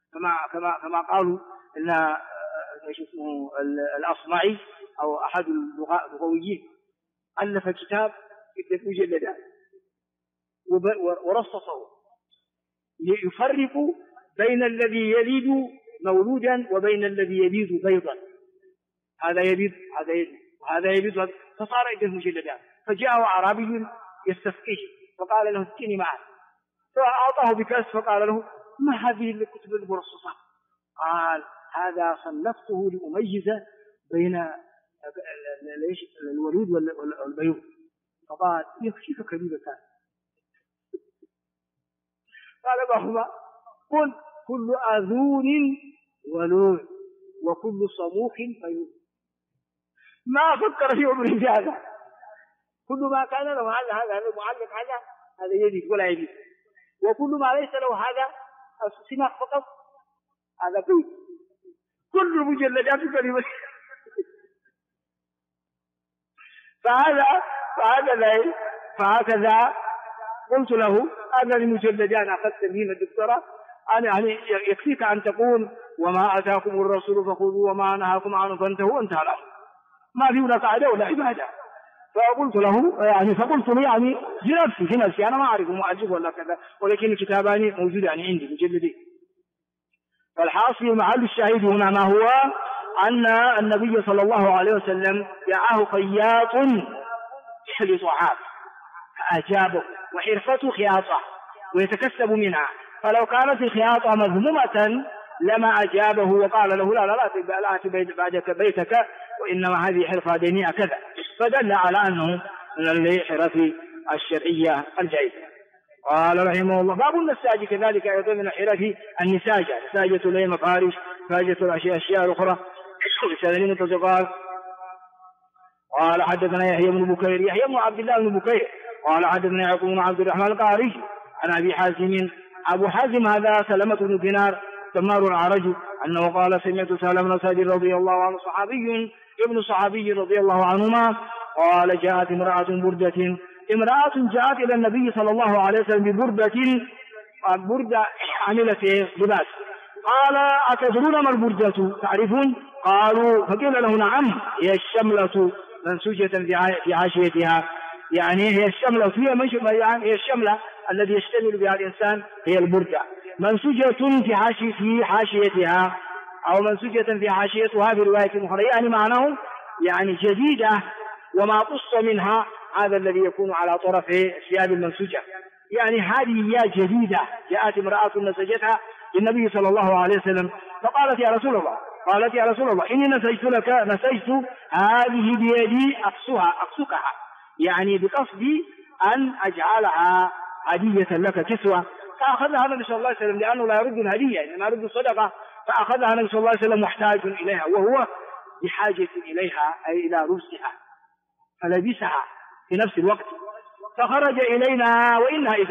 كما قالوا إن اسمه الأصمعي أو أحد اللغويين ألف كتاب مجلدات ورصصه يفرق بين الذي يلد مولودا وبين الذي يبيض بيضا، هذا يبيض هذا يلد وهذا يبيض، فصار عنده مجلدات. فجاءه أعرابي يستسقيه فقال له اسقني معه، فأعطاه بكأس فقال له ما هذه الكتب المرصصة؟ قال هذا صنفته لأميز بين الولود والبيوض. فقال يكفيك كلمتان، قال ما هما؟ قل كل آذون ولود وكل صموخ بيوض. ما فكر في عمره في هذا، كل ما كان له هذا المعلق هذا يزيد ولا يزيد، وكل ما ليس له هذا سماق فقط هذا بيت، كل مجلدات كلمة. فهكذا قلت له هذا المجلدان أخذت من الدكتوراه، أنا يعني يكفيك أن تقول وما أتاكم الرسول فخذوا وما نهاكم عنه فانتهوا انتهى الأمر، ما في ولا قاعدة ولا عبادة. فقلت له فقلت له في نفسي أنا ما أعرف مؤلف ولا كذا، ولكن كتاباني موجودان عندي مجلدين. فالحاصل محل الشاهد هنا ما هو أن النبي صلى الله عليه وسلم جاءه خياط يحلي صحاب فأجابه، وحرفته خياطة ويتكسب منها، فلو كانت الخياطة مذمومة لما أجابه وقال له لا تبيت بعدك بيتك وإنما هذه حرفة دينية كذا، فدل على أنه من الحرف الشرعية الجائزة. قال رحمه الله باب النساج كذلك أيضا من الحرف النساجة، نساجة لي مفارش فاجة الأشياء الأخرى بسنن متزقال. قال حدثنا يحيى بن عبد الله بن بكير قال حدثنا يعقوب بن عبد الرحمن القاري عن أبي حازم. أبو حازم هذا سلمة بن دينار تمار العرج أنه قال سمعت سالم بن سعد رضي الله عنه ابن صحابي رضي الله عنهما قال جاءت امرأة جاءت إلى النبي صلى الله عليه وسلم ببردة عملت لباس. قال أتدرون ما البردة تعرفون؟ قالوا فقيل له نعم هي الشملة منسوجة في حاشيتها، يعني هي الشملة هي الشملة الذي يشتمل بها الإنسان هي البردة، منسوجة في حاشيتها أو منسوجة في حاشيتها في رواية أخرى، يعني معناه يعني جديدة وما قص منها هذا الذي يكون على طرف الثياب المنسوجة، يعني هذه هي جديدة. جاءت امرأة نسجتها للنبي صلى الله عليه وسلم فقالت يا رسول الله إني نسجت هذه بيدي أقصكها، يعني بقصدي أن أجعلها هدية لك كسوة. فأخذها النبي صلى الله عليه وسلم لأنه لا يرد الهدية إنما يرد الصدقة، فأخذها النبي صلى الله عليه وسلم محتاج إليها وهو بحاجة إليها أي إلى لبسها، فلبسها في نفس الوقت. فخرج إلينا وإنها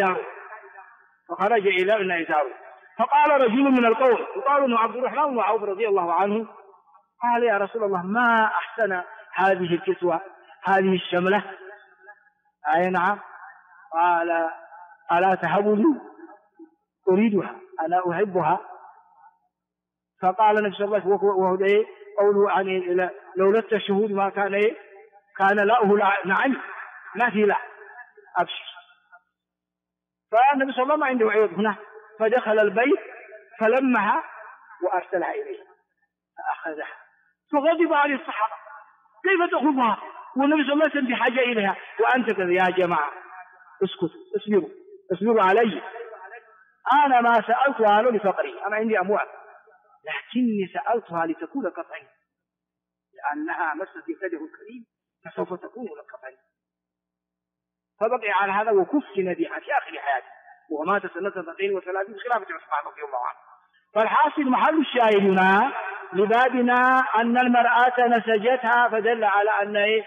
إزاره، فقال رجل من القوم يقال انه عبد الرحمن بن عوف رضي الله عنه قال يا رسول الله ما أحسن هذه الكسوة هذه الشملة؟ أي نعم. قال ألا تهبني أريدها أنا أحبها. فقال النبي صلى الله عليه وسلم وهو قوله يعني لولا الشهود ما كان لاؤه نعم ما في لا أبشر. فالنبي صلى الله عليه وسلم عنده عيوب هنا، فدخل البيت فلمها وأرسلها إليه فأخذها، فغضب عليه الصحابة كيف تأخذها والنبي صلى الله عليه وسلم بحاجة إليها وأنت كذا؟ يا جماعة اسكتوا اصبروا علي، أنا ما سألتها لفقري، أنا عندي أموال لكني سألتها لتكون كفعي لأنها مست يده الكريم فسوف تكون لك كفعي. فبقي على هذا وكفن بها في آخر حياته ومات سنة 32 خلافة عثمان رضي الله عنه. فالحاصل محل الشاهدنا لبابنا أن المرأة نسجتها، فدل على أن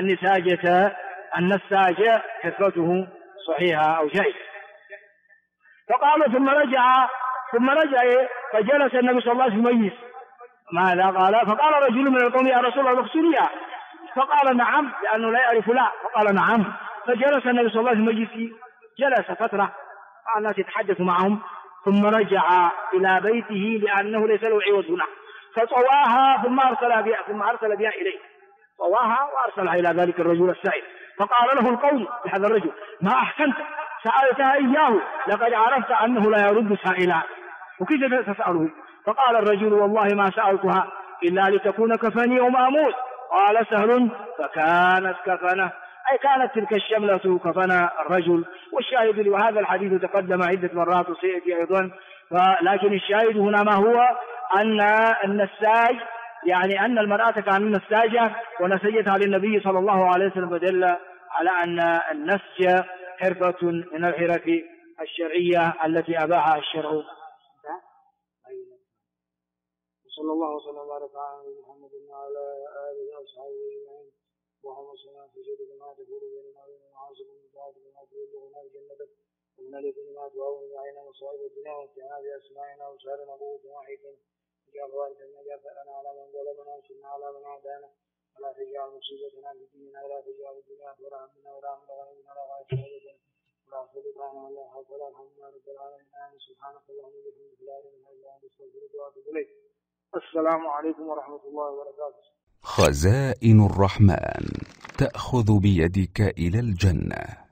النساجة حفظته صحيحة أو جيدة. فقال ثم رجع فجلس النبي صلى الله عليه وسلم يميز ماذا قال؟ فقال رجل من القوم يا رسول الله اغسليها، فقال نعم لأنه لا يعرف لا، فقال نعم. فجلس النبي صلى الله عليه وسلم جلس فترة الناس يتحدث معهم، ثم رجع إلى بيته لأنه ليس له عوض هنا، فطواها ثم أرسل بها إليه، طواها وأرسلها إلى ذلك الرجل السائل، فقال له القوم لهذا الرجل: ما أحسنت، سألتها إياه، لقد عرفت أنه لا يرد سائلا، وكيف تسأله؟ فقال الرجل: والله ما سألتها إلا لتكون كفني يوم أموت. قال سهل: فكانت كفنه، أي كانت تلك الشملة كفن الرجل. والشاهد، وهذا الحديث تقدم عدة مرات وسيأتي أيضا، لكن الشاهد هنا ما هو؟ أن النساج، يعني أن المرأة كانت نساجة ونسجتها للنبي صلى الله عليه وسلم، فدل على أن النسج حرفة من الحرف الشرعية التي أباحها الشرع. صلى الله وسلم وبارك على محمد وعلى آله وأصحابه أجمعين. اللهم صل على سيدنا ما تقول بيننا وبين معاصي من بعد ما تبلغنا بجنتك ومن الذين ما تهون علينا مصائب الدنيا وامتعنا بأسماعنا وسائرنا قوة وحيدا. اجعل وارثا منا ثأرنا على من ظلمنا وانصرنا على من عادانا، ولا تجعل مصيبتنا في ديننا، ولا تجعل الدنيا أكبر همنا ولا مبلغ علمنا ولا غاية حوجتنا ولا سلطانا ولا حول ولا قوة إلا رب العالمين. سبحانك اللهم وبحمدك لا إله إلا أنت أستغفرك وأتوب إليك. السلام عليكم ورحمة الله وبركاته. خزائن الرحمن تأخذ بيدك إلى الجنة.